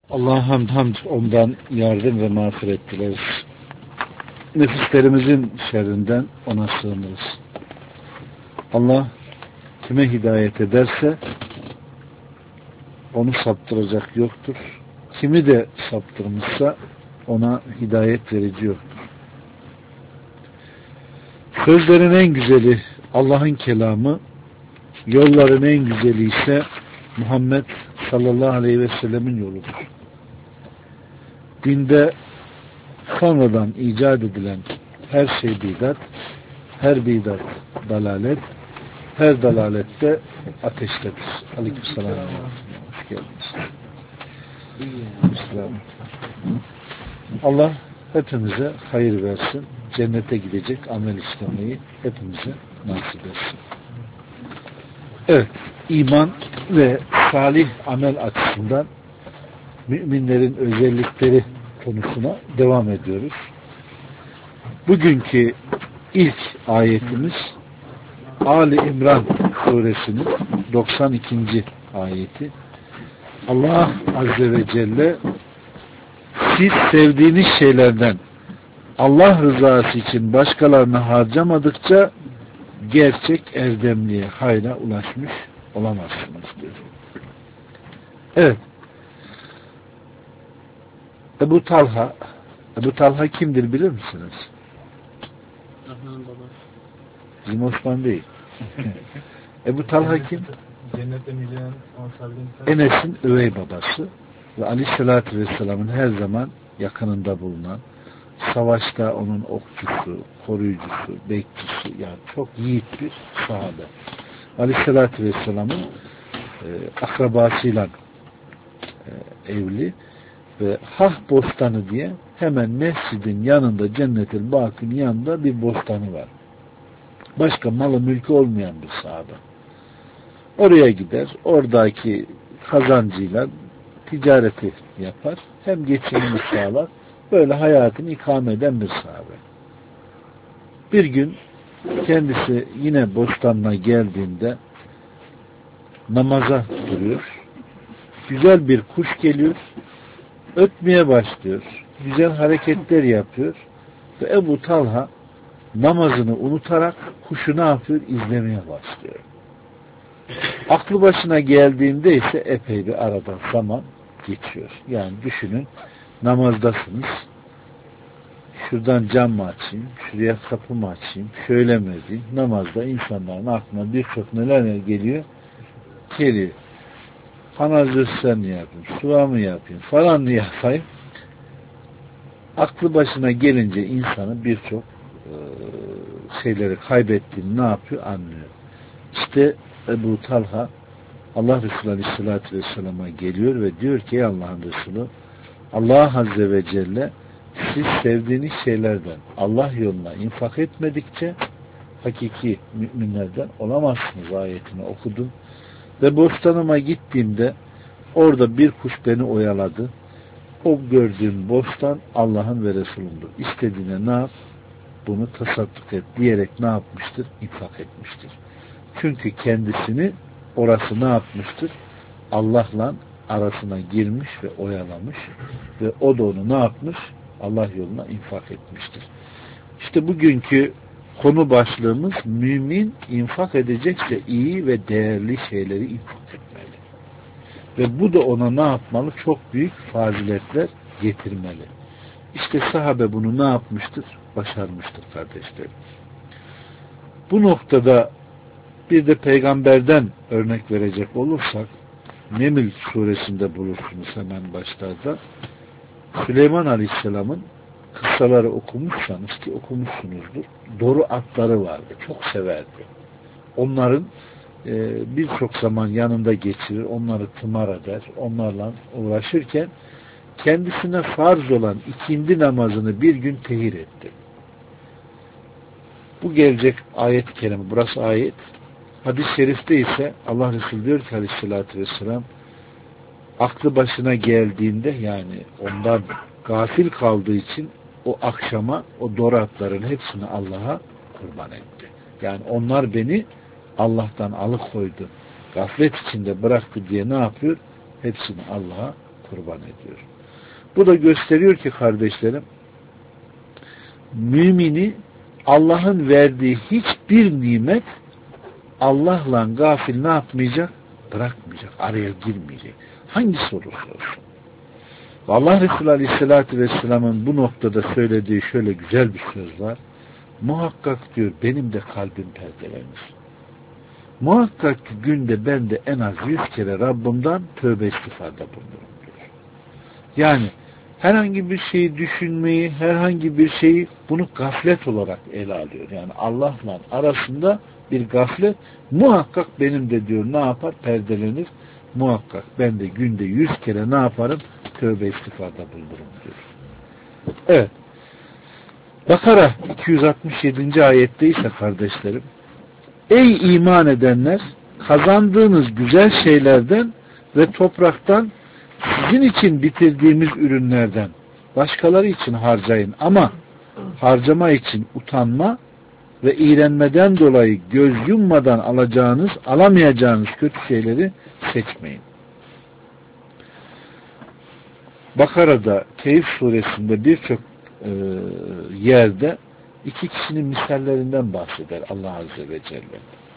Allah'a hamd ondan yardım ve mağfiret dileriz. Nefislerimizin şerrinden ona sığınırız. Allah kime hidayet ederse onu saptıracak yoktur. Kimi de saptırmışsa ona hidayet verici yoktur. Sözlerin en güzeli Allah'ın kelamı, yolların en güzeli ise Muhammed sallallahu aleyhi ve sellemin yoludur. Dinde sonradan icat edilen her şey bidat, her bidat dalalet, her dalalette ateştedir. Aleykümselam. Hoş geldiniz. Allah hepimize hayır versin. Cennete gidecek amel işlemeyi hepimize nasip etsin. Evet, iman ve salih amel açısından müminlerin özellikleri konusuna devam ediyoruz. Bugünkü ilk ayetimiz Ali İmran suresinin 92. ayeti. Allah Azze ve Celle siz sevdiğiniz şeylerden Allah rızası için başkalarını harcamadıkça gerçek erdemliğe, hayra ulaşmış olamazsınız diyor. Evet. Ebu Talha kimdir bilir misiniz? Rahman'ın babası. Bizim Osman değil. Ebu Talha kim? Cennette milyon Enes'in üvey babası ve Aleyhisselatü Vesselam'ın her zaman yakınında bulunan, savaşta onun okçusu, koruyucusu, bekçisi, yani çok yiğit bir sahabe. Aleyhisselatü Vesselam'ın akrabasıyla evli ve Hah Bostanı diye hemen mescidin yanında, Cennet-i Bakı'nın yanında bir bostanı var. Başka malı mülkü olmayan bir sahabe. Oraya gider, oradaki kazancıyla ticareti yapar, hem geçimini sağlar, böyle hayatını ikame eden bir sahabe. Bir gün kendisi yine bostanına geldiğinde namaza duruyor. Güzel bir kuş geliyor, ötmeye başlıyor, güzel hareketler yapıyor ve Ebu Talha namazını unutarak kuşu ne yapıyor? İzlemeye başlıyor. Aklı başına geldiğinde ise epey bir aradan zaman geçiyor. Yani düşünün, namazdasınız, şuradan cam mı açayım, şuraya kapı mı açayım, şöyle mi edeyim? Namazda insanların aklına birçok neler geliyor? Kanalizasyon mı yapayım, suya mı yapayım, falan mı yapayım? Aklı başına gelince insanın birçok şeyleri kaybettiğini ne yapıyor? Anlıyor. İşte Ebu Talha Allah Resulü Aleyhisselatü Vesselam'a geliyor ve diyor ki Allah'ın Resulü, Allah Azze ve Celle siz sevdiğiniz şeylerden Allah yoluna infak etmedikçe hakiki müminlerden olamazsınız ayetini okudum. Ve bostanıma gittiğimde orada bir kuş beni oyaladı. O gördüğüm bostan Allah'ın ve Resulündür. İstediğine ne yap? Bunu tasadduk et diyerek ne yapmıştır? İnfak etmiştir. Çünkü kendisini orası ne yapmıştır? Allah'la arasına girmiş ve oyalamış ve o da onu ne yapmış? Allah yoluna infak etmiştir. İşte bugünkü konu başlığımız mümin infak edecekse iyi ve değerli şeyleri infak etmeli. Ve bu da ona ne yapmalı? Çok büyük faziletler getirmeli. İşte sahabe bunu ne yapmıştır? Başarmıştır kardeşlerim. Bu noktada bir de peygamberden örnek verecek olursak Neml suresinde bulursunuz hemen başlarda. Süleyman Aleyhisselam'ın kıssaları okumuşsanız ki okumuşsunuzdur. Doru atları vardı. Çok severdi. Onların birçok zaman yanında geçirir. Onları tımar eder. Onlarla uğraşırken kendisine farz olan ikindi namazını bir gün tehir etti. Bu gelecek ayet-i kerime. Burası ayet. Hadis-i şerifte ise Allah Resulü diyor ki Aleyhisselatü Vesselam aklı başına geldiğinde yani ondan gafil kaldığı için o akşama o doru atların hepsini Allah'a kurban etti. Yani onlar beni Allah'tan alıkoydu. Gaflet içinde bıraktı diye ne yapıyor? Hepsini Allah'a kurban ediyor. Bu da gösteriyor ki kardeşlerim, mümini Allah'ın verdiği hiçbir nimet Allah'la gafil ne yapmayacak? Bırakmayacak, araya girmeyecek. Hangisi olursa olsun. Allah Resulü Aleyhisselatü Vesselam'ın bu noktada söylediği şöyle güzel bir söz var. Muhakkak diyor benim de kalbim perdelenir. Muhakkak ki günde ben de en az 100 kere Rabbimden tövbe istiğfarda bulunurum diyor. Yani herhangi bir şeyi düşünmeyi, herhangi bir şeyi bunu gaflet olarak ele alıyor. Yani Allah'la arasında bir gaflet muhakkak benim de diyor ne yapar? Perdelenir. Muhakkak ben de günde 100 kere ne yaparım? Tövbe istiğfarda bulunurum diyor. Evet. Bakara 267. ayette ise kardeşlerim, ey iman edenler, kazandığınız güzel şeylerden ve topraktan sizin için bitirdiğimiz ürünlerden başkaları için harcayın ama harcama için utanma ve iğrenmeden dolayı göz yummadan alamayacağınız kötü şeyleri seçmeyin. Bakara'da Keyif suresinde birçok yerde iki kişinin misallerinden bahseder Allah Azze ve Celle.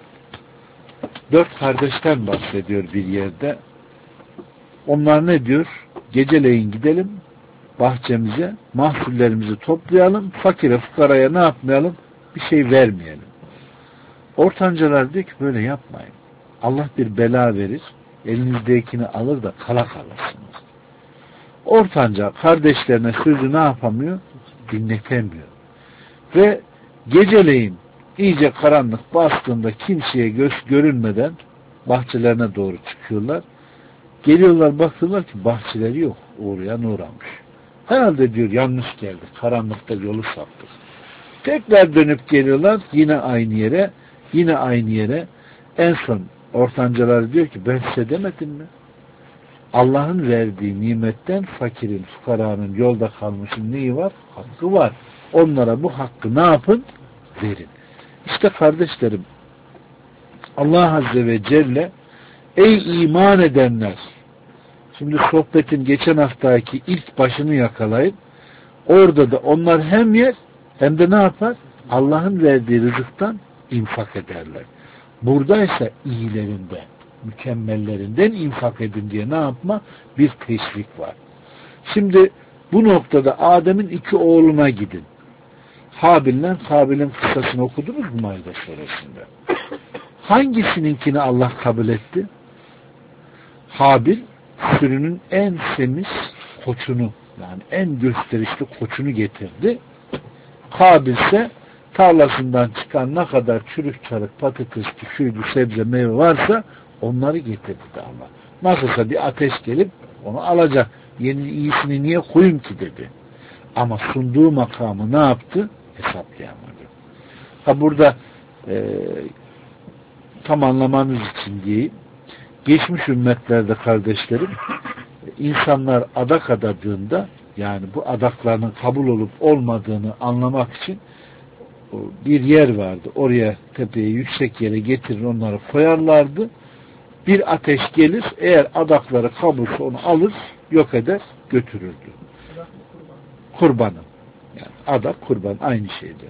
4 kardeşten bahsediyor bir yerde. Onlar ne diyor? Geceleyin gidelim bahçemize, mahsullerimizi toplayalım, fakire fukaraya ne yapmayalım? Bir şey vermeyelim. Ortancalar diyor ki böyle yapmayın. Allah bir bela verir, elinizdekini alır da kala kalırsınız. Ortanca kardeşlerine sözü ne yapamıyor? Dinletemiyor. Ve geceleyin iyice karanlık bastığında kimseye görünmeden bahçelerine doğru çıkıyorlar. Geliyorlar bakıyorlar ki bahçeleri yok. Uğrayan uğramış. Herhalde diyor yanlış geldik. Karanlıkta yolu saptık. Tekrar dönüp geliyorlar yine aynı yere. Yine aynı yere. En son ortancalar diyor ki ben size demedim mi? Allah'ın verdiği nimetten fakirin, fukaranın, yolda kalmışın neyi var? Hakkı var. Onlara bu hakkı ne yapın? Verin. İşte kardeşlerim, Allah Azze ve Celle ey iman edenler, şimdi sohbetin geçen haftaki ilk başını yakalayıp orada da onlar hem yer hem de ne yapar? Allah'ın verdiği rızıktan infak ederler. Buradaysa iyilerinden, mükemmellerinden infak edin diye ne yapma? Bir teşvik var. Şimdi bu noktada Adem'in 2 oğluna gidin. Habil'le Kabil'in kıssasını okudunuz mu Maide suresinde? Hangisininkini Allah kabul etti? Habil sürünün en semiz koçunu, yani en gösterişli koçunu getirdi. Kabil ise tarlasından çıkan ne kadar çürük çarık patatesli, şuydu, sebze, meyve varsa onları getirdi Allah. Nasılsa bir ateş gelip onu alacak. Yeni iyisini niye koyayım ki dedi. Ama sunduğu makamı ne yaptı? Hesaplayamadı. Ha burada tam anlamanız için diyeyim. Geçmiş ümmetlerde kardeşlerim, insanlar adak adadığında, yani bu adaklarının kabul olup olmadığını anlamak için bir yer vardı. Oraya, tepeye, yüksek yere getirir onları koyarlardı. Bir ateş gelir, eğer adakları kabulse onu alır, yok eder, götürürdü. Kurbanı. Yani adak, kurban aynı şeyde.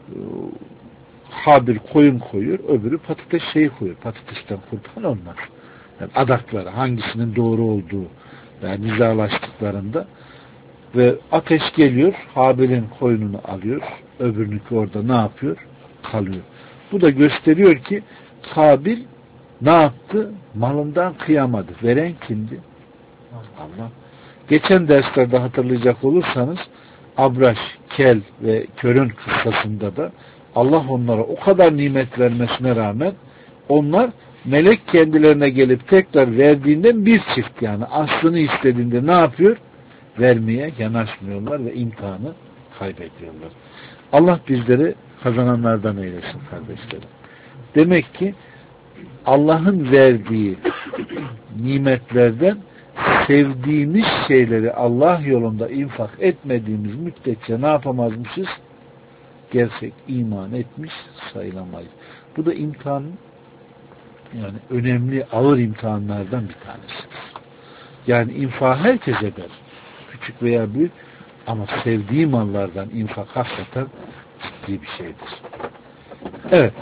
Habil koyun koyuyor, öbürü patates koyuyor. Patatesten kurban olmaz. Yani adakları, hangisinin doğru olduğu yani nizalaştıklarında ve ateş geliyor, Habil'in koyununu alıyor, öbürününki orada ne yapıyor? Kalıyor. Bu da gösteriyor ki Kabil ne yaptı? Malından kıyamadı. Veren kimdi? Allah. Geçen derslerde hatırlayacak olursanız Abraş, Kel ve Kör'ün kıssasında da Allah onlara o kadar nimet vermesine rağmen onlar melek kendilerine gelip tekrar verdiğinden bir çift, yani aslını istediğinde ne yapıyor? Vermeye yanaşmıyorlar ve imtihanı kaybediyorlar. Allah bizleri kazananlardan eylesin kardeşlerim. Demek ki Allah'ın verdiği nimetlerden sevdiğimiz şeyleri Allah yolunda infak etmediğimiz müddetçe ne yapamazmışız? Gerçek iman etmiş sayılamayız. Bu da imtihanın, yani önemli, ağır imtihanlardan bir tanesidir. Yani infak herkes eder. Küçük veya büyük. Ama sevdiği mallardan infak hakikaten ciddi bir şeydir. Evet.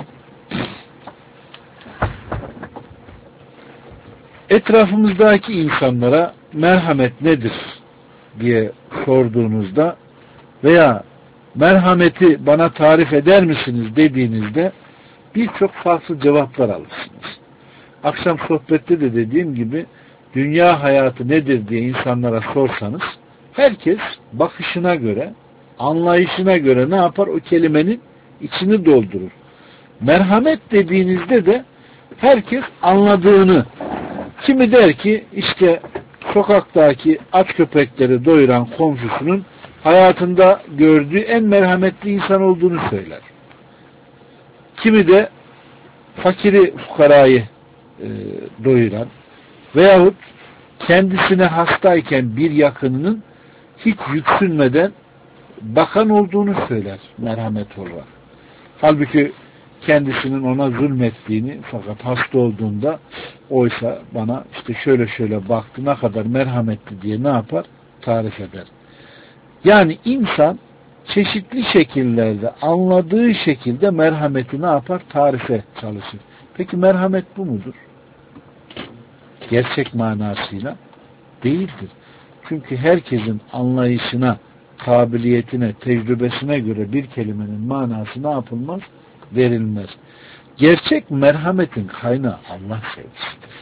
Etrafımızdaki insanlara merhamet nedir diye sorduğunuzda veya merhameti bana tarif eder misiniz dediğinizde birçok farklı cevaplar alırsınız. Akşam sohbette de dediğim gibi dünya hayatı nedir diye insanlara sorsanız herkes bakışına göre, anlayışına göre ne yapar? O kelimenin içini doldurur. Merhamet dediğinizde de herkes anladığını, kimi der ki işte sokaktaki aç köpekleri doyuran komşusunun hayatında gördüğü en merhametli insan olduğunu söyler. Kimi de fakiri fukarayı doyuran veyahut kendisine hastayken bir yakınının hiç yüksünmeden bakan olduğunu söyler merhamet olarak. Halbuki kendisinin ona zulmettiğini fakat hasta olduğunda oysa bana işte şöyle şöyle baktı ne kadar merhametli diye ne yapar? Tarif eder. Yani insan çeşitli şekillerde anladığı şekilde merhameti ne yapar? Tarife çalışır. Peki merhamet bu mudur? Gerçek manasıyla değildir. Çünkü herkesin anlayışına, kabiliyetine, tecrübesine göre bir kelimenin manası ne yapılmaz? Verilmez. Gerçek merhametin kaynağı Allah sevgisidir.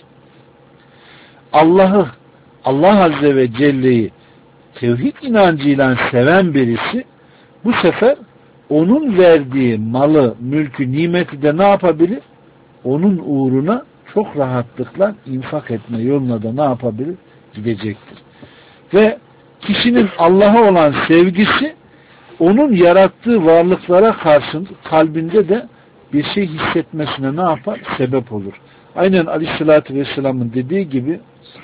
Allah Azze ve Celle'yi tevhid inancıyla seven birisi bu sefer onun verdiği malı, mülkü, nimeti de ne yapabilir? Onun uğruna çok rahatlıkla infak etme yoluna da ne yapabilir? Gidecektir. Ve kişinin Allah'a olan sevgisi onun yarattığı varlıklara karşı kalbinde de bir şey hissetmesine ne yapar? Sebep olur. Aynen Aleyhisselatü Vesselam'ın dediği gibi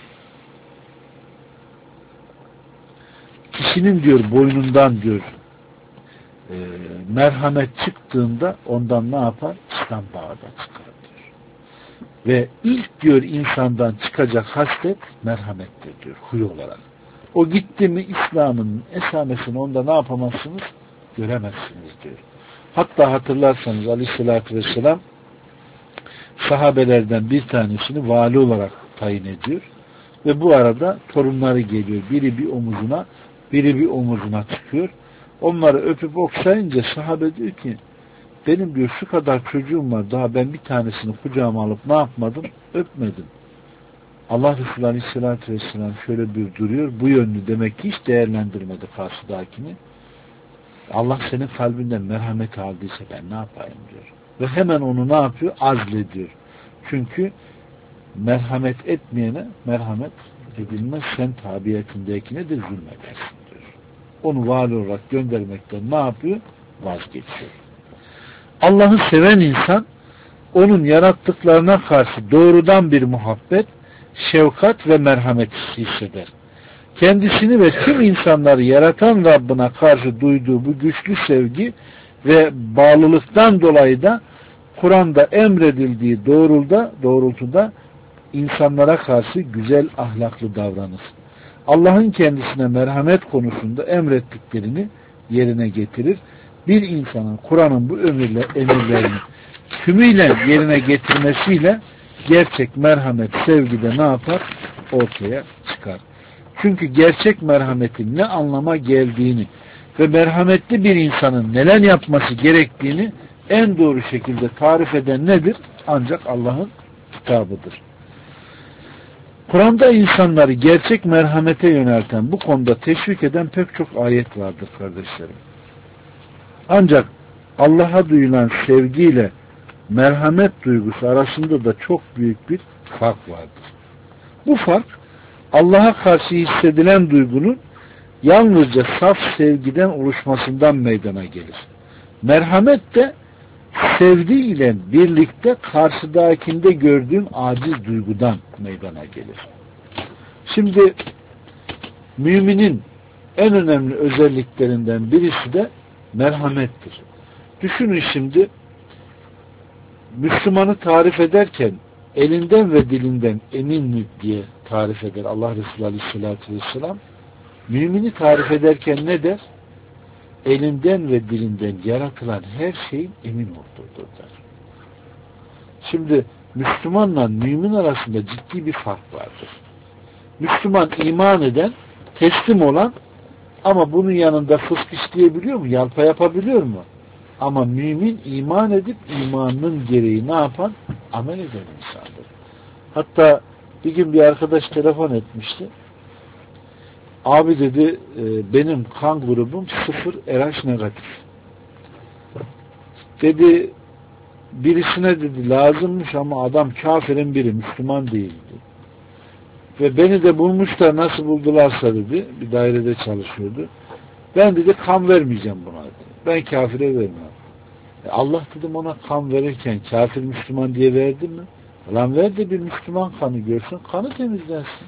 kişinin diyor boynundan diyor merhamet çıktığında ondan ne yapar? İslam bağı da çıkar diyor. Ve ilk diyor insandan çıkacak haslet merhamettir diyor huy olarak. O gitti mi İslam'ın esamesini onda ne yapamazsınız? Göremezsiniz diyor. Hatta hatırlarsanız Aleyhisselatü Vesselam sahabelerden bir tanesini vali olarak tayin ediyor. Ve bu arada torunları geliyor. Biri bir omuzuna, biri bir omuzuna çıkıyor. Onları öpüp okşayınca sahabe diyor ki benim diyor şu kadar çocuğum var daha ben bir tanesini kucağıma alıp ne yapmadım? Öpmedim. Allah Resulü Aleyhisselatü Vesselam şöyle bir duruyor. Bu yönlü demek ki hiç değerlendirmedi karşıdakini. Allah senin kalbinden merhamet aldıysa ben ne yapayım diyor. Ve hemen onu ne yapıyor? Azlediyor. Çünkü merhamet etmeyene merhamet edilmez. Sen tabiyetindekine de zulmedersin diyor. Onu vali olarak göndermekten ne yapıyor? Vazgeçiyor. Allah'ı seven insan onun yarattıklarına karşı doğrudan bir muhabbet, şefkat ve merhamet hisseder. Kendisini ve tüm insanları yaratan Rabbine karşı duyduğu bu güçlü sevgi ve bağlılıktan dolayı da Kur'an'da emredildiği doğrultuda insanlara karşı güzel ahlaklı davranır. Allah'ın kendisine merhamet konusunda emrettiklerini yerine getirir. Bir insanın Kur'an'ın bu emirlerini tümüyle yerine getirmesiyle gerçek merhamet, sevgide ne yapar? Ortaya çıkar. Çünkü gerçek merhametin ne anlama geldiğini ve merhametli bir insanın neler yapması gerektiğini en doğru şekilde tarif eden nedir? Ancak Allah'ın kitabıdır. Kur'an'da insanları gerçek merhamete yönelten, bu konuda teşvik eden pek çok ayet vardır kardeşlerim. Ancak Allah'a duyulan sevgiyle merhamet duygusu arasında da çok büyük bir fark vardır. Bu fark Allah'a karşı hissedilen duygunun yalnızca saf sevgiden oluşmasından meydana gelir. Merhamet de sevgi ile birlikte karşıdakinde gördüğün aciz duygudan meydana gelir. Şimdi müminin en önemli özelliklerinden birisi de merhamettir. Düşünün şimdi Müslümanı tarif ederken elinden ve dilinden emin diye tarif eder Allah Resulü Aleyhisselatü Vesselam. Mümini tarif ederken ne der? Elinden ve dilinden yaratılan her şeyin emin olduğudur der. Şimdi Müslümanla mümin arasında ciddi bir fark vardır. Müslüman iman eden, teslim olan ama bunun yanında fısk işleyebiliyor mu? Yalpa yapabiliyor mu? Ama mümin iman edip imanının gereği ne yapan? Amel eden insandır. Hatta bir gün bir arkadaş telefon etmişti. Abi dedi benim kan grubum 0 RH negatif. Dedi birisine dedi lazımmış ama adam kafirin biri, Müslüman değildi. Ve beni de bulmuşlar, nasıl buldularsa dedi, bir dairede çalışıyordu. Ben dedi kan vermeyeceğim buna dedi. Ben kafire vermem. Allah dedim ona kan verirken kafir Müslüman diye verdin mi? Lan ver de bir Müslüman kanı görsün, kanı temizlensin.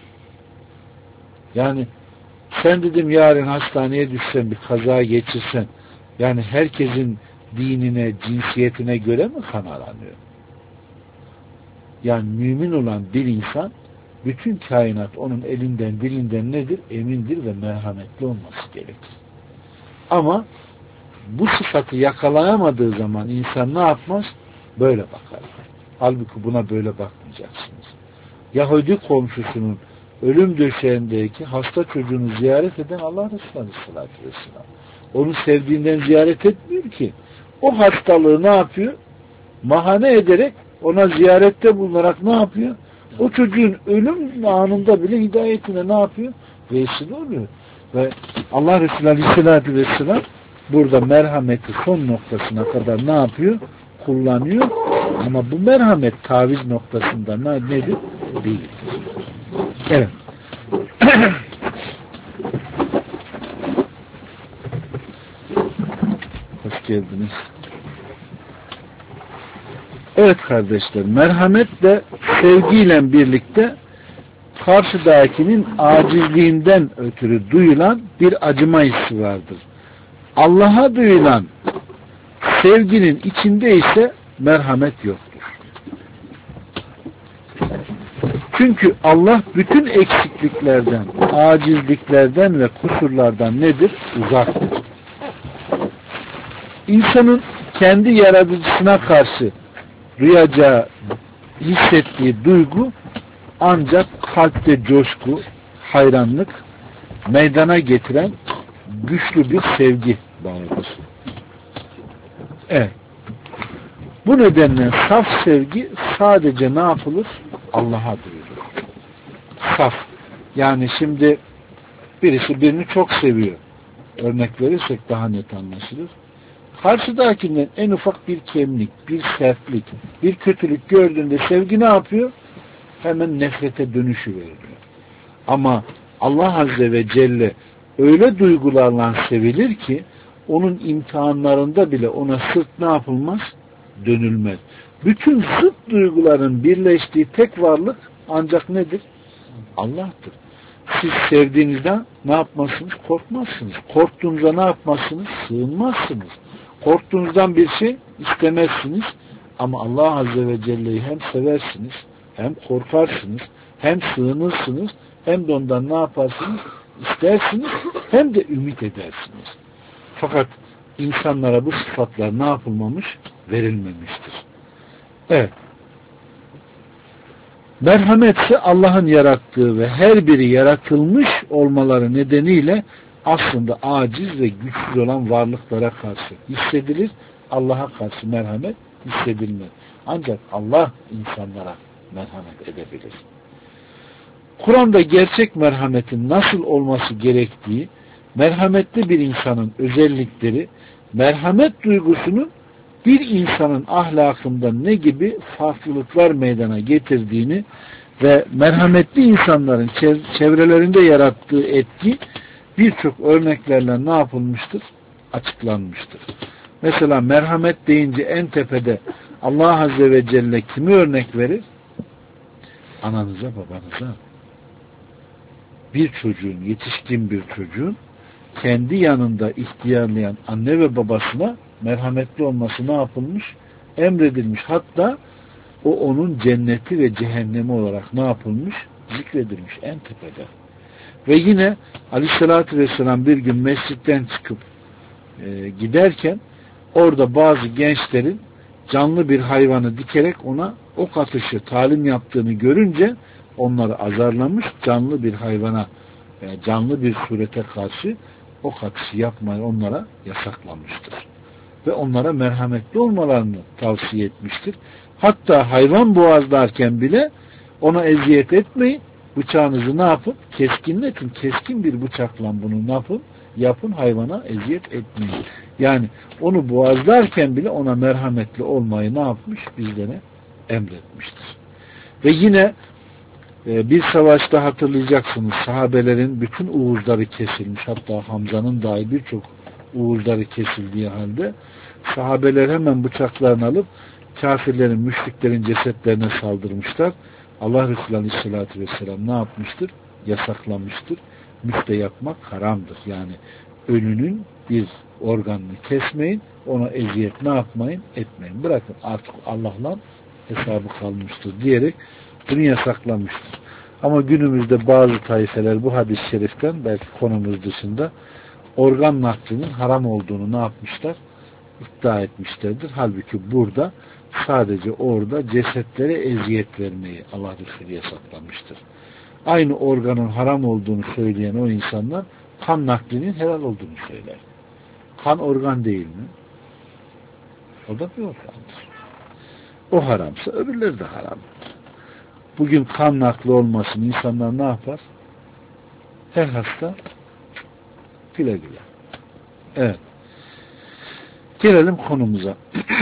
Yani sen dedim yarın hastaneye düşsen, bir kaza geçirsen, yani herkesin dinine, cinsiyetine göre mi kan aranıyor? Yani mümin olan bir insan, bütün kainat onun elinden, dilinden nedir? Emindir ve merhametli olması gerekir. Ama bu sıfatı yakalayamadığı zaman insan ne yapmaz? Böyle bakar. Halbuki buna böyle bakmayacaksınız. Yahudi komşusunun ölüm döşeğindeki hasta çocuğunu ziyaret eden Allah Resulü Aleyhisselatü Vesselam. Onu sevdiğinden ziyaret etmiyor ki. O hastalığı ne yapıyor? Mahane ederek, ona ziyarette bulunarak ne yapıyor? O çocuğun ölüm anında bile hidayetine ne yapıyor? Vesile oluyor. Ve Allah Resulü Aleyhisselatü Vesselam burada merhameti son noktasına kadar ne yapıyor? Kullanıyor. Ama bu merhamet taviz noktasında nedir? Değildir. Evet. Hoş geldiniz. Evet kardeşler, merhametle sevgiyle birlikte karşıdakinin acizliğinden ötürü duyulan bir acıma hissi vardır. Allah'a duyulan sevginin içinde ise merhamet yoktur. Çünkü Allah bütün eksikliklerden, acizliklerden ve kusurlardan nedir? Uzaktır. İnsanın kendi yaratıcısına karşı duyacağı, hissettiği duygu ancak kalpte coşku, hayranlık meydana getiren güçlü bir sevgi bağıdır. Evet. Bu nedenle saf sevgi sadece ne yapılır? Allah'a duyulur. Saf. Yani şimdi birisi birini çok seviyor. Örnek verirsek daha net anlaşılır. Karşıdakinden en ufak bir kemlik, bir sertlik, bir kötülük gördüğünde sevgi ne yapıyor? Hemen nefrete dönüşüveriyor. Ama Allah Azze ve Celle öyle duygularla sevilir ki onun imtihanlarında bile ona sırt ne yapılmaz? Dönülmez. Bütün zıt duyguların birleştiği tek varlık ancak nedir? Allah'tır. Siz sevdiğinizden ne yapmazsınız? Korkmazsınız. Korktuğunuzda ne yapmazsınız? Sığınmazsınız. Korktuğunuzdan bir şey istemezsiniz. Ama Allah Azze ve Celle'yi hem seversiniz, hem korkarsınız, hem sığınırsınız, hem de ondan ne yaparsınız? İstersiniz, hem de ümit edersiniz. Fakat insanlara bu sıfatlar ne yapılmamış? Verilmemiştir. Evet. Merhamet ise Allah'ın yarattığı ve her biri yaratılmış olmaları nedeniyle aslında aciz ve güçsüz olan varlıklara karşı hissedilir. Allah'a karşı merhamet hissedilmez. Ancak Allah insanlara merhamet edebilir. Kur'an'da gerçek merhametin nasıl olması gerektiği, merhametli bir insanın özellikleri, merhamet duygusunun bir insanın ahlakında ne gibi farklılıklar meydana getirdiğini ve merhametli insanların çevrelerinde yarattığı etki birçok örneklerle ne yapılmıştır? Açıklanmıştır. Mesela merhamet deyince en tepede Allah Azze ve Celle kimi örnek verir? Ananıza, babanıza. Bir çocuğun, yetişkin bir çocuğun kendi yanında ihtiyarlayan anne ve babasına merhametli olması ne yapılmış? Emredilmiş. Hatta o onun cenneti ve cehennemi olarak ne yapılmış? Zikredilmiş en tepede. Ve yine Aleyhisselatü Vesselam bir gün mescitten çıkıp giderken orada bazı gençlerin canlı bir hayvanı dikerek ona ok atışı talim yaptığını görünce onları azarlamış, canlı bir hayvana canlı bir surete karşı ok atışı yapmayı onlara yasaklamıştır. Ve onlara merhametli olmalarını tavsiye etmiştir. Hatta hayvan boğazlarken bile ona eziyet etmeyin, bıçağınızı ne yapın? Keskinletin. Keskin bir bıçakla bunu ne yapın? Yapın, hayvana eziyet etmeyin. Yani onu boğazlarken bile ona merhametli olmayı ne yapmış? Bizlere emretmiştir. Ve yine bir savaşta hatırlayacaksınız, sahabelerin bütün uğuzları kesilmiş, hatta Hamza'nın dahi birçok uğuzları kesildiği halde sahabeler hemen bıçaklarını alıp kafirlerin, müşriklerin cesetlerine saldırmışlar. Allah Resulü Aleyhisselatü Vesselam ne yapmıştır? Yasaklamıştır. Müfte yapmak haramdır. Yani ölünün bir organını kesmeyin, ona eziyet ne yapmayın? Etmeyin. Bırakın artık Allah'la hesabı kalmıştır diyerek bunu yasaklamıştır. Ama günümüzde bazı taifeler bu hadis-i şeriften, belki konumuz dışında, organ naklinin haram olduğunu ne yapmışlar? İddia etmişlerdir. Halbuki burada sadece orada cesetlere eziyet vermeyi Allah Resulü yasaklamıştır. Aynı organın haram olduğunu söyleyen o insanlar kan naklinin helal olduğunu söyler. Kan organ değil mi? O da bir organdır. O haramsa öbürleri de haramdır. Bugün kan nakli olmasın insanlar ne yapar? Her hasta güle güle. Evet. Gelelim konumuza.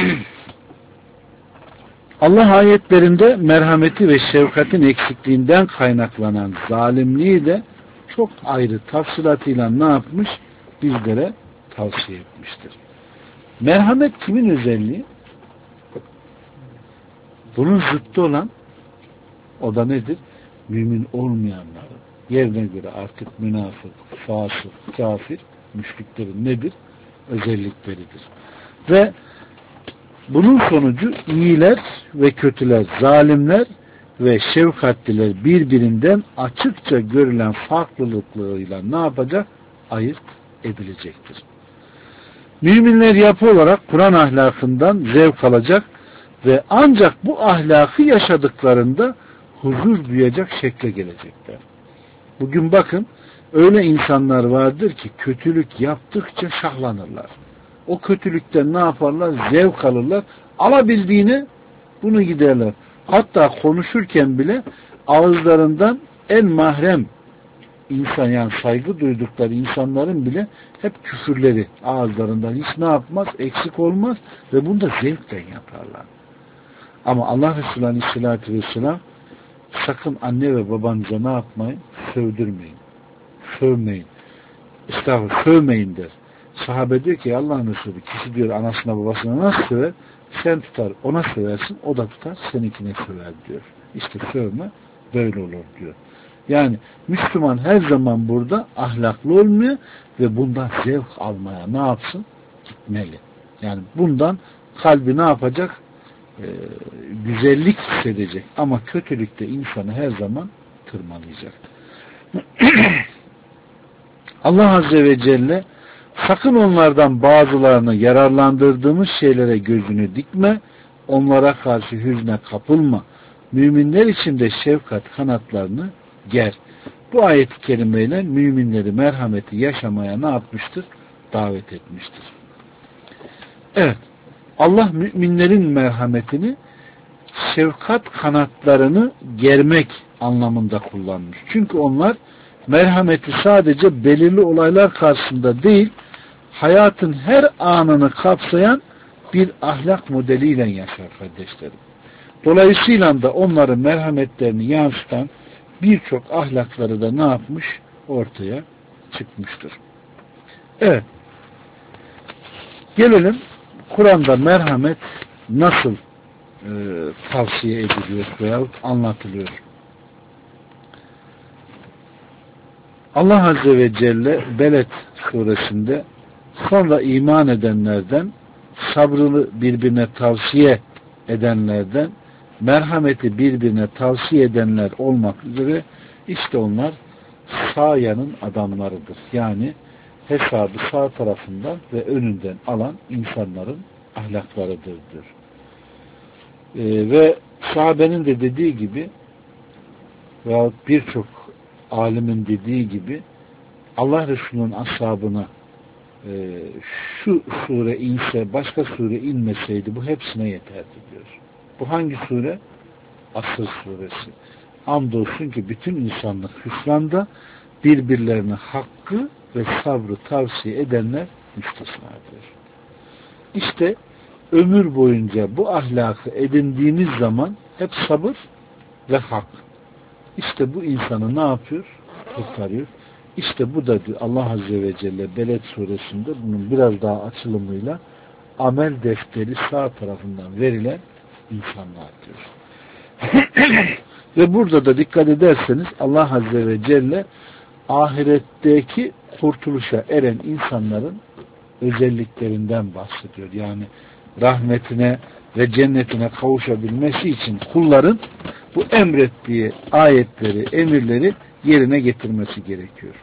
Allah ayetlerinde merhameti ve şefkatin eksikliğinden kaynaklanan zalimliği de çok ayrı tafsilatıyla ne yapmış? Bizlere tavsiye etmiştir. Merhamet kimin özelliği? Bunun zıttı olan o da nedir? Mümin olmayanların. Yerine göre artık münafık, fasık, kafir, müşriklerin nedir? Özellikleridir. Ve bunun sonucu iyiler ve kötüler, zalimler ve şefkatliler birbirinden açıkça görülen farklılıklarıyla ne yapacak? Ayırt edilecektir. Müminler yapı olarak Kur'an ahlakından zevk alacak ve ancak bu ahlakı yaşadıklarında huzur duyacak şekle gelecekler. Bugün bakın, öyle insanlar vardır ki kötülük yaptıkça şahlanırlar. O kötülükten ne yaparlar? Zevk alırlar. Alabildiğini bunu giderler. Hatta konuşurken bile ağızlarından en mahrem insan, yani saygı duydukları insanların bile hep küfürleri ağızlarından hiç ne yapmaz? Eksik olmaz ve bunu da zevkten yaparlar. Ama Allah Resulü Aleyhisselatü Vesselam sakın anne ve babanıza ne yapmayın? Sövdürmeyin. Sövmeyin. Estağfurullah, sövmeyin der. Sahabe diyor ki Allah'ın Resulü, kişi diyor anasına babasına nasıl söver? Sen tutar ona söversin, o da tutar seninkine söver diyor. İşte sövme böyle olur diyor. Yani Müslüman her zaman burada ahlaklı olmuyor ve bundan zevk almaya ne yapsın? Gitmeli. Yani bundan kalbi ne yapacak? Güzellik hissedecek. Ama kötülükte insanı her zaman tırmalayacak. Allah Azze ve Celle sakın onlardan bazılarını yararlandırdığımız şeylere gözünü dikme, onlara karşı hüzne kapılma. Müminler için de şefkat kanatlarını ger. Bu ayet-i kerimeyle müminleri merhameti yaşamaya ne yapmıştır? Davet etmiştir. Evet. Allah müminlerin merhametini şefkat kanatlarını germek anlamında kullanmış. Çünkü onlar merhameti sadece belirli olaylar karşısında değil, hayatın her anını kapsayan bir ahlak modeliyle yaşar kardeşlerim. Dolayısıyla da onların merhametlerini yansıtan birçok ahlakları da ne yapmış? Ortaya çıkmıştır. Evet. Gelelim Kur'an'da merhamet nasıl tavsiye ediliyor veyahut anlatılıyor. Allah Azze ve Celle Beled suresinde sonra iman edenlerden, sabrını birbirine tavsiye edenlerden merhameti birbirine tavsiye edenler olmak üzere işte onlar sağ yanın adamlarıdır. Yani hesabı sağ tarafından ve önünden alan insanların ahlaklarıdır diyor. Ve sahabenin de dediği gibi veya birçok alimin dediği gibi Allah Resulü'nün ashabına şu sure inse, başka sure inmeseydi bu hepsine yeterdi diyor. Bu hangi sure? Asr suresi. Andolsun ki bütün insanlık hüsranda, birbirlerine hakkı ve sabrı tavsiye edenler müstesnadır. İşte ömür boyunca bu ahlakı edindiğimiz zaman hep sabır ve hak. İşte bu insanı ne yapıyor? Kurtarıyor. İşte bu da diyor Allah Azze ve Celle Beled suresinde bunun biraz daha açılımıyla amel defteri sağ tarafından verilen insanlar diyor. Ve burada da dikkat ederseniz Allah Azze ve Celle ahiretteki kurtuluşa eren insanların özelliklerinden bahsediyor. Yani rahmetine ve cennetine kavuşabilmesi için kulların bu emrettiği ayetleri, emirleri yerine getirmesi gerekiyor.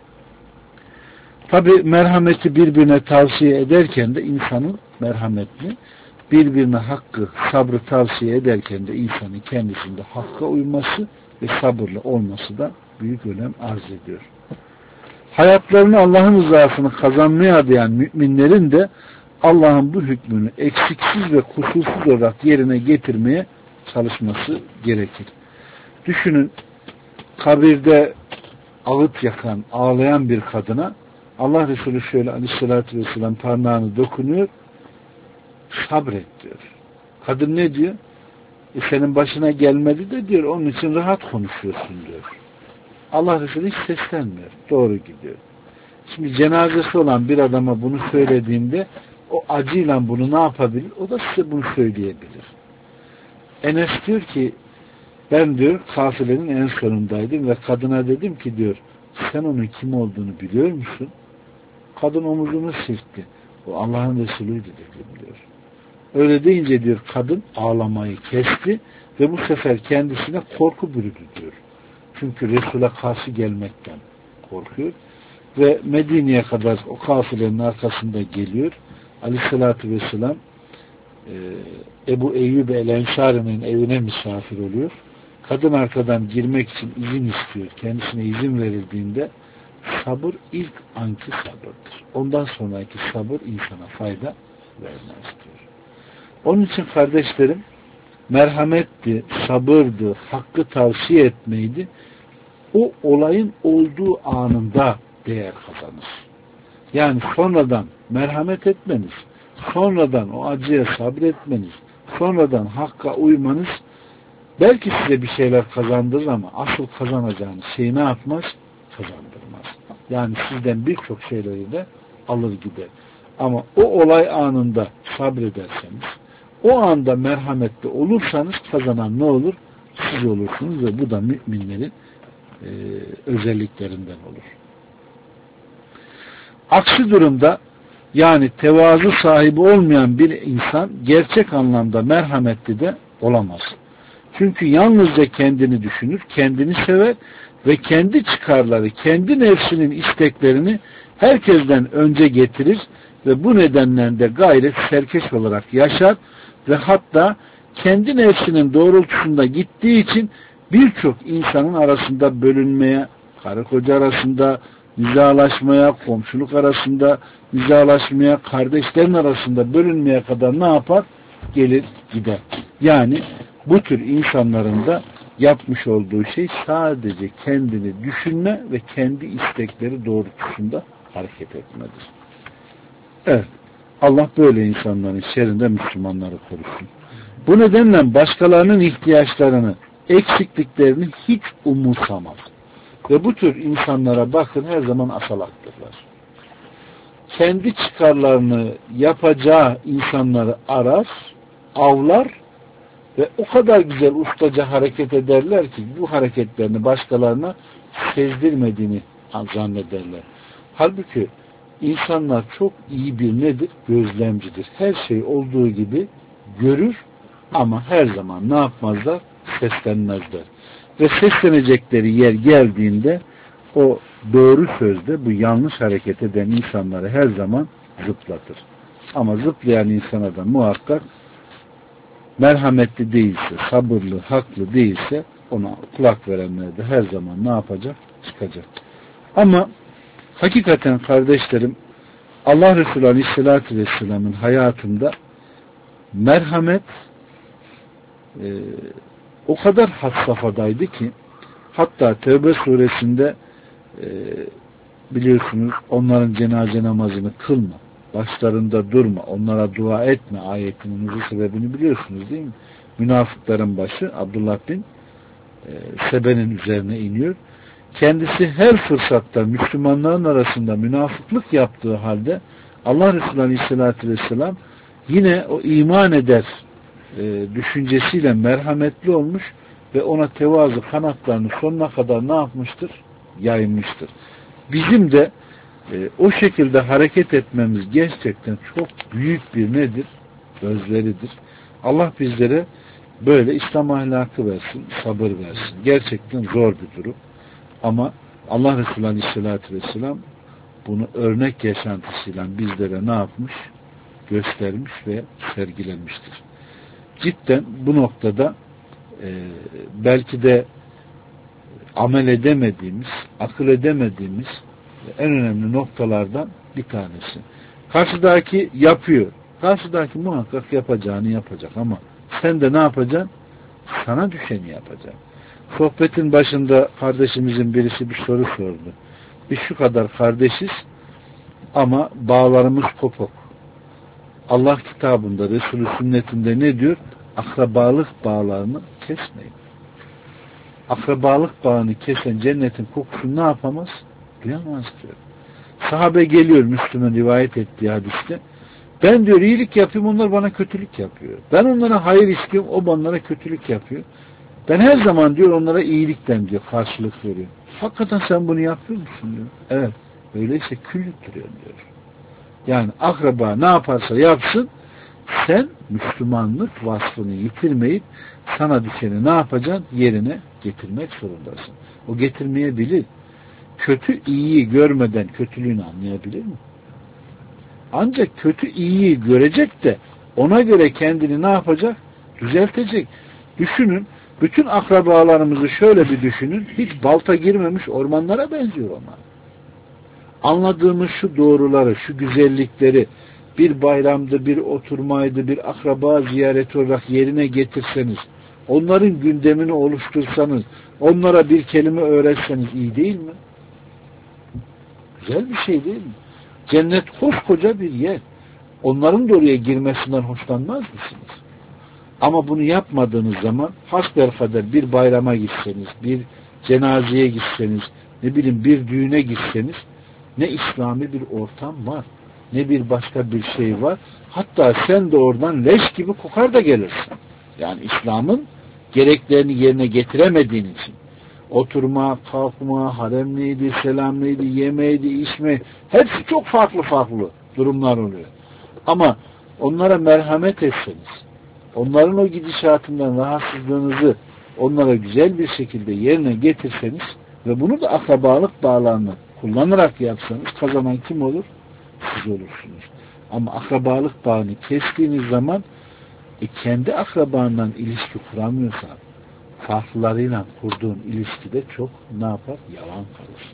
Tabi merhameti birbirine tavsiye ederken de insanın merhametli, birbirine hakkı, sabrı tavsiye ederken de insanın kendisinde hakka uyması ve sabırlı olması da büyük önem arz ediyor. Hayatlarını Allah'ın rızasını kazanmaya adayan müminlerin de Allah'ın bu hükmünü eksiksiz ve kusursuz olarak yerine getirmeye çalışması gerekir. Düşünün, kabirde ağıt yakan, ağlayan bir kadına Allah Resulü şöyle aleyhissalatü vesselam parmağını dokunuyor, sabret diyor. Kadın ne diyor? Senin başına gelmedi de diyor, onun için rahat konuşuyorsun diyor. Allah Resulü hiç seslenmiyor. Doğru gidiyor. Şimdi cenazesi olan bir adama bunu söylediğinde o acıyla bunu ne yapabilir? O da size bunu söyleyebilir. Enes diyor ki ben diyor kafilenin en sonundaydım ve kadına dedim ki diyor sen onun kim olduğunu biliyor musun? Kadın omuzunu silkti. O Allah'ın Resulü'ydü dedim diyor. Öyle deyince diyor kadın ağlamayı kesti ve bu sefer kendisine korku bürüdü diyor. Çünkü Resul'e karşı gelmekten korkuyor. Ve Medine'ye kadar o kafilenin arkasında geliyor. Aleyhissalatü vesselam Ebu Eyyub el-Ensari'nin evine misafir oluyor. Kadın arkadan girmek için izin istiyor. Kendisine izin verildiğinde sabır ilk anki sabırdır. Ondan sonraki sabır insana fayda vermez diyor. Onun için kardeşlerim merhametti, sabırdı, hakkı tavsiye etmeydi. O olayın olduğu anında değer kazanır. Yani sonradan merhamet etmeniz, sonradan o acıya sabretmeniz, sonradan hakka uymanız belki size bir şeyler kazandırır ama asıl kazanacağınız şeyi ne yapmaz? Kazandırmaz. Yani sizden birçok şeyleri de alır gider. Ama o olay anında sabrederseniz, o anda merhametli olursanız kazanan ne olur? Siz olursunuz ve bu da müminlerin özelliklerinden olur. Aksi durumda yani tevazu sahibi olmayan bir insan gerçek anlamda merhametli de olamaz. Çünkü yalnızca kendini düşünür, kendini sever ve kendi çıkarları, kendi nefsinin isteklerini herkesten önce getirir ve bu nedenle de gayret serkeş olarak yaşar ve hatta kendi nefsinin doğrultusunda gittiği için birçok insanın arasında bölünmeye, karı koca arasında nizalaşmaya, komşuluk arasında nizalaşmaya, kardeşlerin arasında bölünmeye kadar ne yapar? Gelir gider. Yani bu tür insanların da yapmış olduğu şey sadece kendini düşünme ve kendi istekleri doğrultusunda hareket etmedir. Evet. Allah böyle insanların şerrinden Müslümanları korusun. Bu nedenle başkalarının ihtiyaçlarını, eksikliklerini hiç umursamaz. Ve bu tür insanlara bakın her zaman asalaktırlar. Kendi çıkarlarını yapacağı insanları arar, avlar ve o kadar güzel ustaca hareket ederler ki bu hareketlerini başkalarına sezdirmediğini zannederler. Halbuki insanlar çok iyi bir nedir? Gözlemcidir. Her şey olduğu gibi görür Ama her zaman ne yapmazlar? Seslenmezler. Ve seslenecekleri yer geldiğinde o doğru sözde bu yanlış hareket eden insanları her zaman zıplatır. Ama zıplayan insana da muhakkak merhametli değilse, sabırlı, haklı değilse ona kulak verenler de her zaman ne yapacak? Çıkacak. Ama hakikaten kardeşlerim, Allah Resulü Aleyhisselatü Vesselam'ın hayatında merhamet o kadar had safhadaydı ki hatta Tevbe suresinde biliyorsunuz onların cenaze namazını kılma, başlarında durma, onlara dua etme ayetinin nuzul sebebini biliyorsunuz değil mi? Münafıkların başı Abdullah bin Sebe'nin üzerine iniyor. Kendisi her fırsatta Müslümanların arasında münafıklık yaptığı halde Allah Resulü Aleyhisselatü Vesselam yine o iman eder düşüncesiyle merhametli olmuş ve ona tevazu kanatlarını sonuna kadar ne yapmıştır? Yaymıştır. Bizim de o şekilde hareket etmemiz gerçekten çok büyük bir nedir? Özveridir. Allah bizlere böyle İslam ahlakı versin, sabır versin. Gerçekten zor bir durum. Ama Allah Resulü Aleyhisselatü Vesselam bunu örnek yaşantısıyla bizlere ne yapmış? Göstermiş ve sergilemiştir. Cidden bu noktada belki de amel edemediğimiz, akıl edemediğimiz en önemli noktalardan bir tanesi. Karşıdaki yapıyor. Karşıdaki muhakkak yapacağını yapacak ama sen de ne yapacaksın? Sana düşeni yapacaksın. Sohbetin başında kardeşimizin birisi bir soru sordu. Biz şu kadar kardeşiz ama bağlarımız kopuk. Allah kitabında, Resulü sünnetinde ne diyor? Akrabalık bağlarını kesmeyin. Akrabalık bağını kesen cennetin kokusunu ne yapamaz? Duyamaz diyor. Sahabe geliyor Müslüm'ün rivayet ettiği hadiste. Ben diyor iyilik yapayım, onlar bana kötülük yapıyor. Ben onlara hayır istiyorum, o onlara kötülük yapıyor. Ben her zaman diyor onlara iyilikten diyor karşılık veriyor. Hakikaten sen bunu yapıyor musun diyor. Evet. Öyleyse kül yuttırıyorsun diyor. Yani akraba ne yaparsa yapsın sen Müslümanlık vasfını yitirmeyip sana düşeni ne yapacaksın? Yerine getirmek zorundasın. O getirmeyebilir. Kötü iyiyi görmeden kötülüğünü anlayabilir mi? Ancak kötü iyiyi görecek de ona göre kendini ne yapacak? Düzeltecek. Düşünün. Bütün akrabalarımızı şöyle bir düşünün. Hiç balta girmemiş ormanlara benziyor onlar. Anladığımız şu doğruları, şu güzellikleri bir bayramdı, bir oturmaydı, bir akraba ziyareti olarak yerine getirseniz, onların gündemini oluştursanız, onlara bir kelime öğretseniz iyi değil mi? Güzel bir şey değil mi? Cennet koskoca bir yer. Onların da oraya girmesinden hoşlanmaz mısınız? Ama bunu yapmadığınız zaman hasbelkader bir bayrama gitseniz, bir cenazeye gitseniz, ne bileyim bir düğüne gitseniz ne İslami bir ortam var, ne bir başka bir şey var. Hatta sen de oradan leş gibi kokar da gelirsin. Yani İslam'ın gereklerini yerine getiremediğin için. Oturma, kalkma, haremliydi, selamlıydı, yemeğiydi, içme, hepsi çok farklı farklı durumlar oluyor. Ama onlara merhamet etseniz, onların o gidişatından rahatsızlığınızı onlara güzel bir şekilde yerine getirseniz ve bunu da akrabalık bağlarını kullanarak yapsanız kazanan kim olur? Siz olursunuz. Ama akrabalık bağını kestiğiniz zaman kendi akrabanla ilişki kuramıyorsan farklılarıyla kurduğun ilişkide çok ne yapar? Yalan kalır.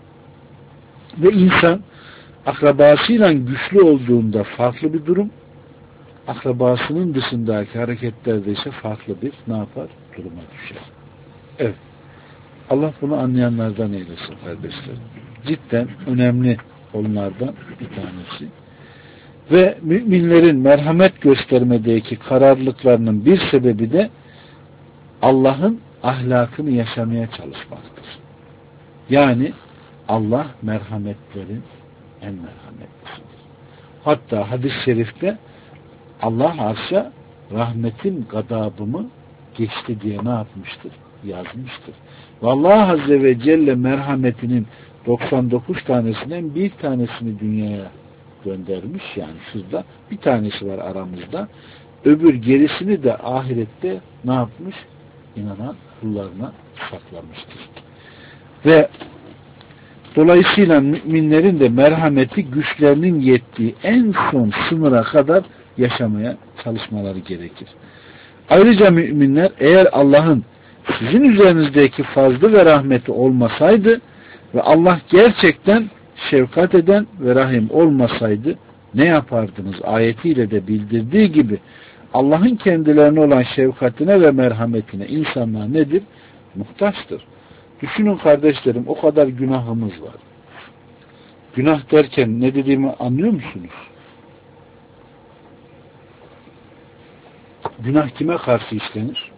Ve insan akrabasıyla güçlü olduğunda farklı bir durum, akrabasının dışındaki hareketlerde ise farklı bir ne yapar? Duruma düşer. Evet. Allah bunu anlayanlardan eylesin kardeşlerim. Cidden önemli onlardan bir tanesi. Ve müminlerin merhamet göstermedeki kararlılıklarının bir sebebi de Allah'ın ahlakını yaşamaya çalışmaktır. Yani Allah merhametlerin en merhametlisidir. Hatta hadis-i şerifte Allah arşa rahmetin gadabımı geçti diye ne yapmıştır? Yazmıştır. Ve Allah Azze ve Celle merhametinin 99 tanesinden bir tanesini dünyaya göndermiş. Yani şurada bir tanesi var aramızda. öbür gerisini de ahirette ne yapmış? İnanan kullarına saklamıştır. Ve dolayısıyla müminlerin de merhameti güçlerinin yettiği en son sınıra kadar yaşamaya çalışmaları gerekir. Ayrıca müminler eğer Allah'ın sizin üzerinizdeki fazlı ve rahmeti olmasaydı ve Allah gerçekten şefkat eden ve rahim olmasaydı ne yapardınız? Ayetiyle de bildirdiği gibi Allah'ın kendilerine olan şefkatine ve merhametine insanlar nedir? Muhtaçtır. Düşünün kardeşlerim, o kadar günahımız var. Günah derken ne dediğimi anlıyor musunuz? Günah kime karşı işlenir?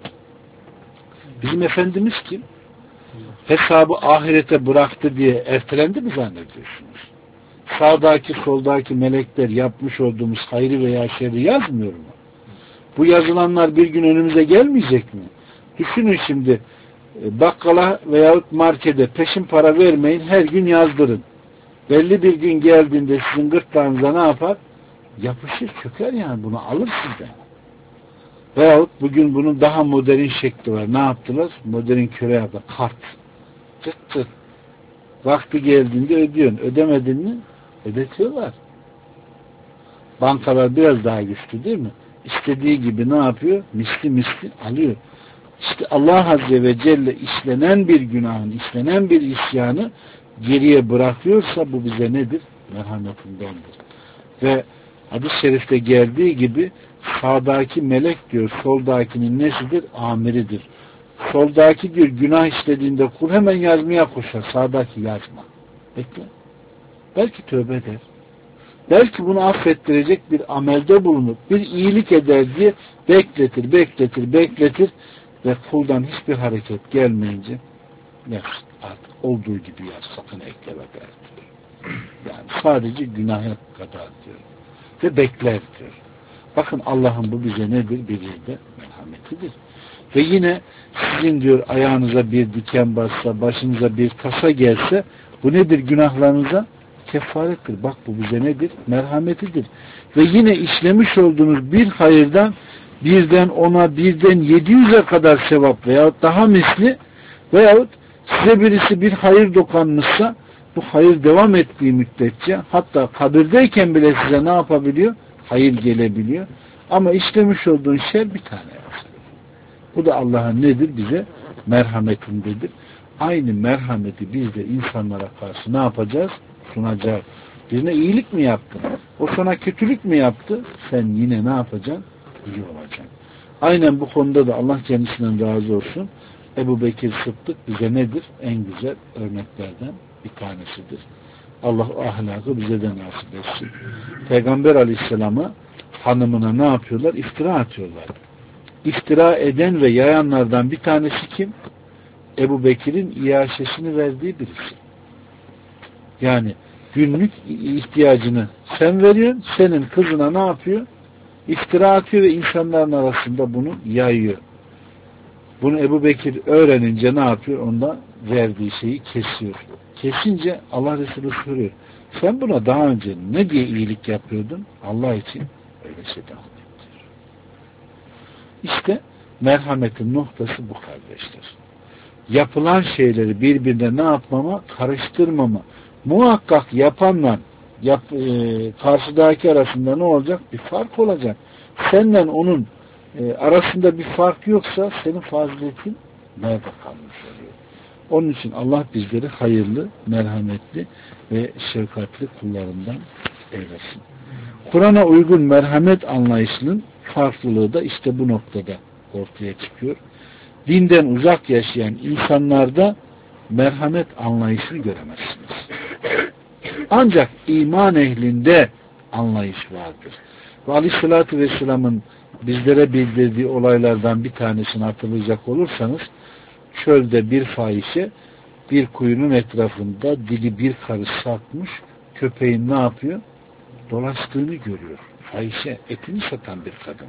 Bizim Efendimiz kim? Hesabı ahirete bıraktı diye ertelendi mi zannediyorsunuz? Sağdaki soldaki melekler yapmış olduğumuz hayrı veya şerri yazmıyor mu? Bu yazılanlar bir gün önümüze gelmeyecek mi? Düşünün şimdi, bakkala veyahut markete peşin para vermeyin, her gün yazdırın. Belli bir gün geldiğinde sizin gırtlağınıza ne yapar? Yapışır, çöker yani, bunu alır sizden. Veyahut bugün bunun daha modern şekli var. Ne yaptılar? Modern köre yaptı. Kart. Çıt çıt. Vakti geldiğinde ödüyorsun. Ödemedin mi? Ödetiyorlar. Bankalar biraz daha güçlü değil mi? İstediği gibi ne yapıyor? Misli alıyor. İşte Allah Azze ve Celle işlenen bir günahın, işlenen bir isyanı geriye bırakıyorsa bu bize nedir? Merhametindendir. Ve hadis-i şerifte geldiği gibi sağdaki melek diyor, soldakinin nesidir? Amiridir. Soldaki diyor, günah işlediğinde kul hemen yazmaya koşar. Sağdaki yazma. Bekle. Belki tövbe eder. Belki bunu affettirecek bir amelde bulunur. Bir iyilik eder diye bekletir ve kuldan hiçbir hareket gelmeyince yaz, artık olduğu gibi yaz, sakın ekleme der diyor. Yani sadece günaha kadar diyor. Ve bekler diyor. Bakın Allah'ın bu bize nedir? Bir de merhametidir. Ve yine sizin diyor ayağınıza bir diken bassa, başınıza bir tasa gelse bu nedir? Günahlarınıza kefarettir. Bak bu bize nedir? Merhametidir. Ve yine işlemiş olduğunuz bir hayırdan birden 10'a, birden 700'e kadar sevap veyahut daha misli veyahut size birisi bir hayır dokanmışsa bu hayır devam ettiği müddetçe hatta kabirdeyken bile size ne yapabiliyor? Hayır gelebiliyor. Ama işlemiş olduğun şer bir tane yazılıyor. Bu da Allah'ın nedir? Bize merhametindedir. Aynı merhameti biz de insanlara karşı ne yapacağız? Sunacağız. Birine iyilik mi yaptın? O sana kötülük mü yaptı? Sen yine ne yapacaksın? İyi olacaksın. Aynen bu konuda da Allah kendisinden razı olsun. Ebu Bekir Sıddık bize nedir? En güzel örneklerden bir tanesidir. Allah o ahlakı bize de nasip etsin. Peygamber Aleyhisselam'a hanımına ne yapıyorlar? İftira atıyorlar. İftira eden ve yayanlardan bir tanesi kim? Ebu Bekir'in iaşesini verdiği birisi. Yani günlük ihtiyacını sen veriyorsun, senin kızına ne yapıyor? İftira atıyor ve insanların arasında bunu yayıyor. Bunu Ebu Bekir öğrenince ne yapıyor? Onda verdiği şeyi kesiyor. Kesince Allah Resulü soruyor. Sen buna daha önce ne diye iyilik yapıyordun? Allah için öyleyse devam et diyor. İşte merhametin noktası bu kardeşler. Yapılan şeyleri birbirine ne yapmama? Karıştırmama. Muhakkak yapanla karşıdaki arasında ne olacak? Bir fark olacak. Senden onun arasında bir fark yoksa senin faziletin nerede kalmış oluyor? Onun için Allah bizleri hayırlı, merhametli ve şefkatli kullarından eylesin. Kur'an'a uygun merhamet anlayışının farklılığı da işte bu noktada ortaya çıkıyor. Dinden uzak yaşayan insanlarda merhamet anlayışını göremezsiniz. Ancak iman ehlinde anlayış vardır. Ve Aleyhisselatü Vesselam'ın bizlere bildirdiği olaylardan bir tanesini hatırlayacak olursanız, çölde bir fahişe bir kuyunun etrafında dili bir karış satmış, köpeğin ne yapıyor? Dolaştığını görüyor. Fahişe, etini satan bir kadın.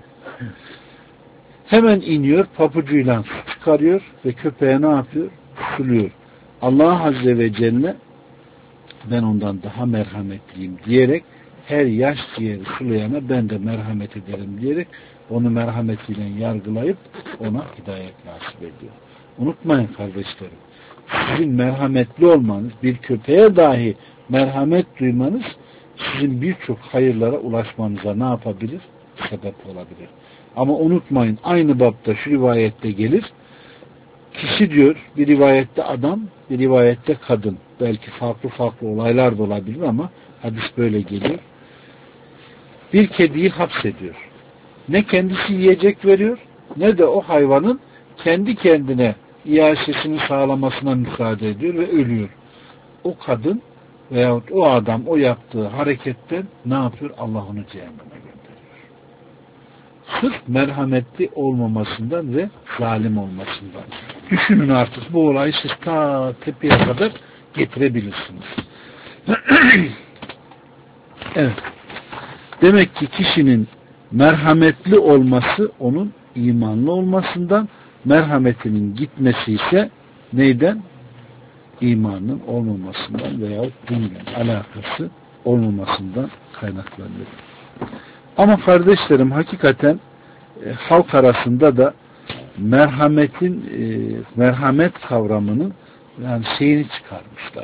Hemen iniyor, papucuyla su çıkarıyor ve köpeğe ne yapıyor? Suluyor. Allah Azze ve Celle ben ondan daha merhametliyim diyerek her yaş ciğeri sulayana ben de merhamet ederim diyerek onu merhametiyle yargılayıp ona hidayet nasip ediyor. Unutmayın kardeşlerim, sizin merhametli olmanız, bir köpeğe dahi merhamet duymanız sizin birçok hayırlara ulaşmanıza ne yapabilir? Sebep olabilir. Ama unutmayın, aynı bapta şu rivayette gelir, kişi diyor, bir rivayette adam, bir rivayette kadın. Belki farklı farklı olaylar da olabilir ama hadis böyle geliyor. Bir kediyi hapsediyor. Ne kendisi yiyecek veriyor, ne de o hayvanın kendi kendine iaşesini sağlamasına müsaade ediyor ve ölüyor. O kadın veyahut o adam o yaptığı hareketten ne yapıyor? Allah onu cehenneme gönderiyor. Sırf merhametli olmamasından ve zalim olmasından. Düşünün artık bu olayı siz ta tepeye kadar getirebilirsiniz. Evet. Demek ki kişinin merhametli olması onun imanlı olmasından, merhametinin gitmesi ise neyden? İmanın olmamasından veyahut dinle alakası olmamasından kaynaklanıyor. Ama kardeşlerim hakikaten halk arasında da merhamet kavramının yani şeyini çıkarmışlar.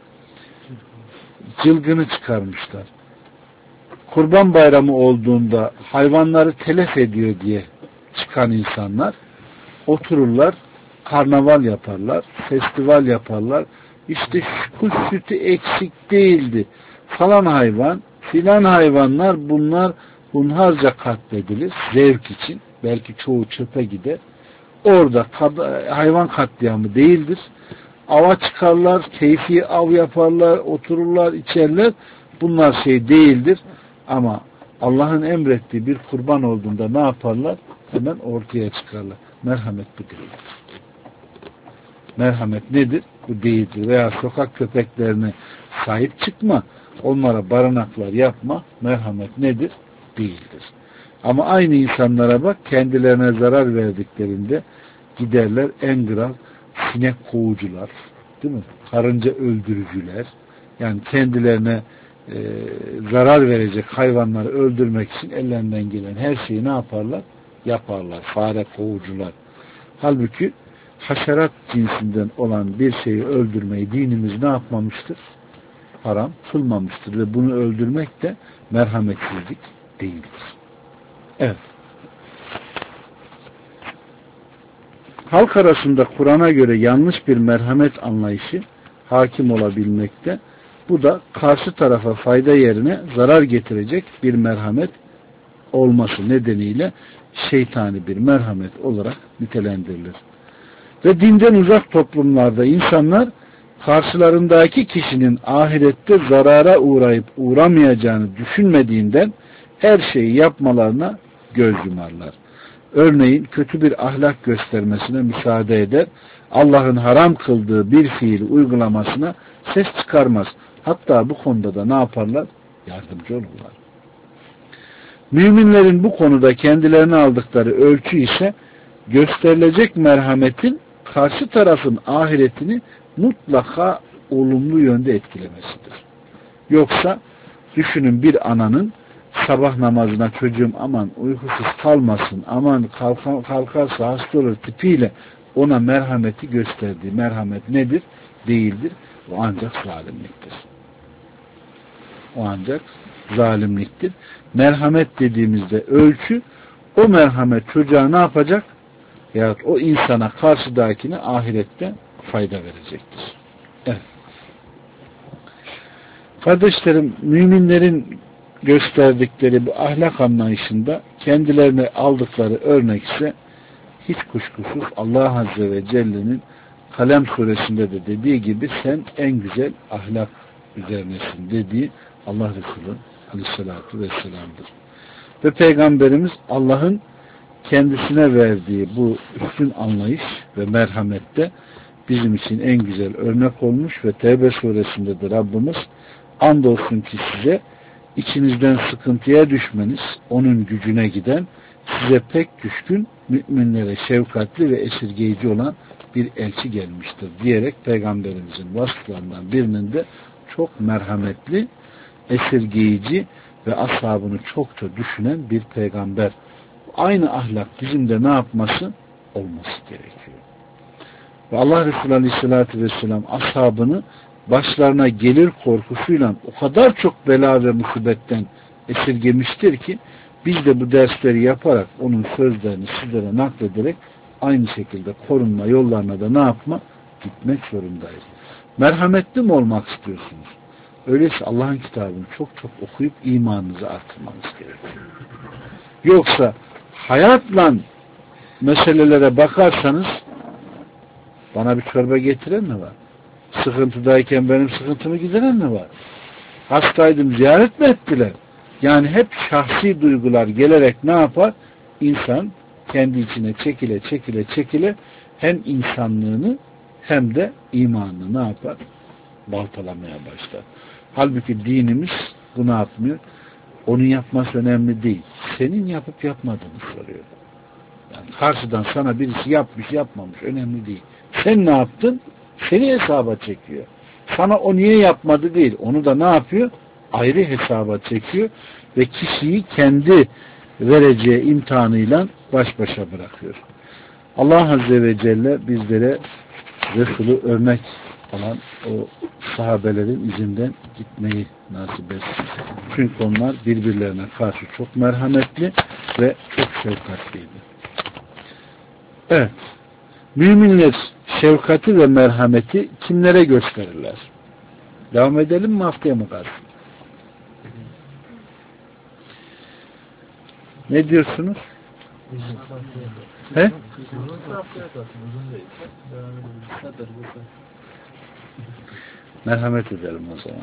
Cılgını çıkarmışlar. Kurban Bayramı olduğunda hayvanları telef ediyor diye çıkan insanlar otururlar, karnaval yaparlar, festival yaparlar. İşte kuş sütü eksik değildi. Falan hayvan, filan hayvanlar bunlar hunharca katledilir. Zevk için. Belki çoğu çöpe gider. Orada hayvan katliamı değildir. Ava çıkarlar, keyfi av yaparlar, otururlar, içerler. Bunlar şey değildir. Ama Allah'ın emrettiği bir kurban olduğunda ne yaparlar? Hemen ortaya çıkarlar. Merhamet bu değildir. Merhamet nedir? Bu değildir. Veya sokak köpeklerine sahip çıkma, onlara barınaklar yapma. Merhamet nedir? Değildir. Ama aynı insanlara bak, kendilerine zarar verdiklerinde giderler en kral sinek kovucular, değil mi? Karınca öldürücüler, yani kendilerine zarar verecek hayvanları öldürmek için ellerinden gelen her şeyi ne yaparlar? Yaparlar. Fare kovucular. Halbuki haşerat cinsinden olan bir şeyi öldürmeyi dinimiz ne yapmamıştır? Haram kılmamıştır ve bunu öldürmek de merhametsizlik değildir. Evet. Halk arasında Kur'an'a göre yanlış bir merhamet anlayışı hakim olabilmekte. Bu da karşı tarafa fayda yerine zarar getirecek bir merhamet olması nedeniyle şeytani bir merhamet olarak nitelendirilir. Ve dinden uzak toplumlarda insanlar karşılarındaki kişinin ahirette zarara uğrayıp uğramayacağını düşünmediğinden her şeyi yapmalarına göz yumarlar. Örneğin kötü bir ahlak göstermesine müsaade eder, Allah'ın haram kıldığı bir fiili uygulamasına ses çıkarmaz. Hatta bu konuda da ne yaparlar? Yardımcı olurlar. Müminlerin bu konuda kendilerine aldıkları ölçü ise gösterilecek merhametin karşı tarafın ahiretini mutlaka olumlu yönde etkilemesidir. Yoksa düşünün, bir ananın sabah namazına çocuğum aman uykusuz kalmasın, aman kalkarsa hasta olur tipiyle ona merhameti gösterdiği merhamet nedir? Değildir. O ancak zalimliktir. O ancak zalimliktir. Merhamet dediğimizde ölçü, o merhamet çocuğa ne yapacak? Yahut o insana, karşıdakine ahirette fayda verecektir. Evet. Kardeşlerim, müminlerin gösterdikleri bu ahlak anlayışında kendilerine aldıkları örnek ise hiç kuşkusuz Allah Azze ve Celle'nin Kalem suresinde de dediği gibi sen en güzel ahlak üzerinesin dediği Allah Resulü Aleyhisselatü Vesselam'dır. Ve Peygamberimiz Allah'ın kendisine verdiği bu üstün anlayış ve merhamette bizim için en güzel örnek olmuş ve Tevbe suresinde de Rabbimiz andolsun ki size içinizden sıkıntıya düşmeniz onun gücüne giden, size pek düşkün, müminlere şefkatli ve esirgeyici olan bir elçi gelmiştir diyerek Peygamberimizin vasıflarından birinin de çok merhametli, esirgeyici ve ashabını çokça düşünen bir peygamber aynı ahlak bizim de ne yapması? Olması gerekiyor. Ve Allah Resulü Aleyhisselatü Vesselam ashabını başlarına gelir korkusuyla o kadar çok bela ve musibetten esirgemiştir ki biz de bu dersleri yaparak onun sözlerini sizlere naklederek aynı şekilde korunma yollarına da ne yapma? Gitmek zorundayız. Merhametli mi olmak istiyorsunuz? Öyleyse Allah'ın kitabını çok çok okuyup imanınızı artırmanız gerekiyor. Yoksa hayatla meselelere bakarsanız bana bir çorba getiren mi var? Sıkıntıdayken benim sıkıntımı gideren mi var? Hastaydım ziyaret mi ettiler? Yani hep şahsi duygular gelerek ne yapar? İnsan kendi içine çekile hem insanlığını hem de imanını ne yapar? Baltalamaya başlar. Halbuki dinimiz bunu yapmıyor. Onun yapması önemli değil. Senin yapıp yapmadığını soruyor. Yani karşıdan sana birisi yapmış yapmamış önemli değil. Sen ne yaptın? Seni hesaba çekiyor. Sana o niye yapmadı değil. Onu da ne yapıyor? Ayrı hesaba çekiyor ve kişiyi kendi vereceği imtihanıyla baş başa bırakıyor. Allah Azze ve Celle bizlere Resulü örnek olan o sahabelerin izinden gitmeyi nasip etsin. Çünkü onlar birbirlerine karşı çok merhametli ve çok şefkatliydi. Evet. Müminler şefkati ve merhameti kimlere gösterirler? Devam edelim mi, haftaya mı kalsın? Ne diyorsunuz? He? Merhamet edelim o zaman.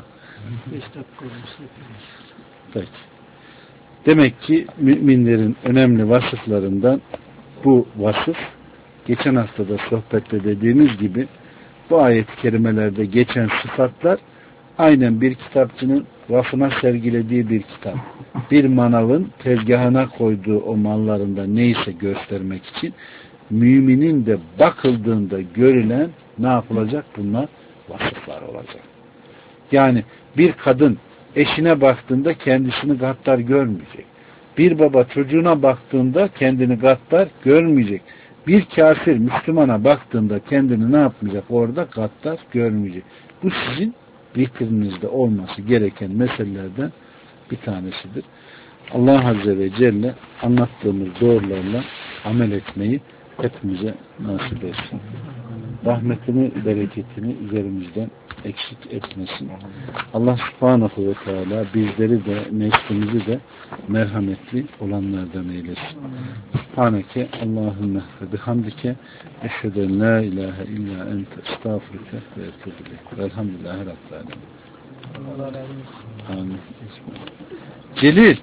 Peki. Demek ki müminlerin önemli vasıflarından bu vasıf, geçen haftada sohbette dediğimiz gibi bu ayet-i kerimelerde geçen sıfatlar aynen bir kitapçının rafına sergilediği bir kitap. Bir manavın tezgahına koyduğu o mallarında neyse göstermek için müminin de bakıldığında görülen ne yapılacak? Bunlar vasıflar olacak. Yani bir kadın eşine baktığında kendisini gaddar görmeyecek. Bir baba çocuğuna baktığında kendini gaddar görmeyecek. Bir kafir Müslümana baktığında kendini ne yapmayacak? Orada gaddar görmeyecek. Bu sizin vitrinizde olması gereken meselelerden bir tanesidir. Allah Azze ve Celle anlattığımız doğrularla amel etmeyi hepimize nasip etsin. Rahmetini, bereketini üzerimizden eksik etmesin. Allah Subhanahu ve Teala bizleri de neslimizi de merhametli olanlardan eylesin. Subhaneke Allahümme ve bihamdike eşheden la ilahe illa ente estağfurüke ve etûbü velhamdülillahi rabbil alemin. Amin. Celil,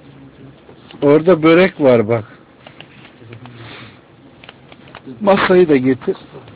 orada börek var bak. Masayı da getir.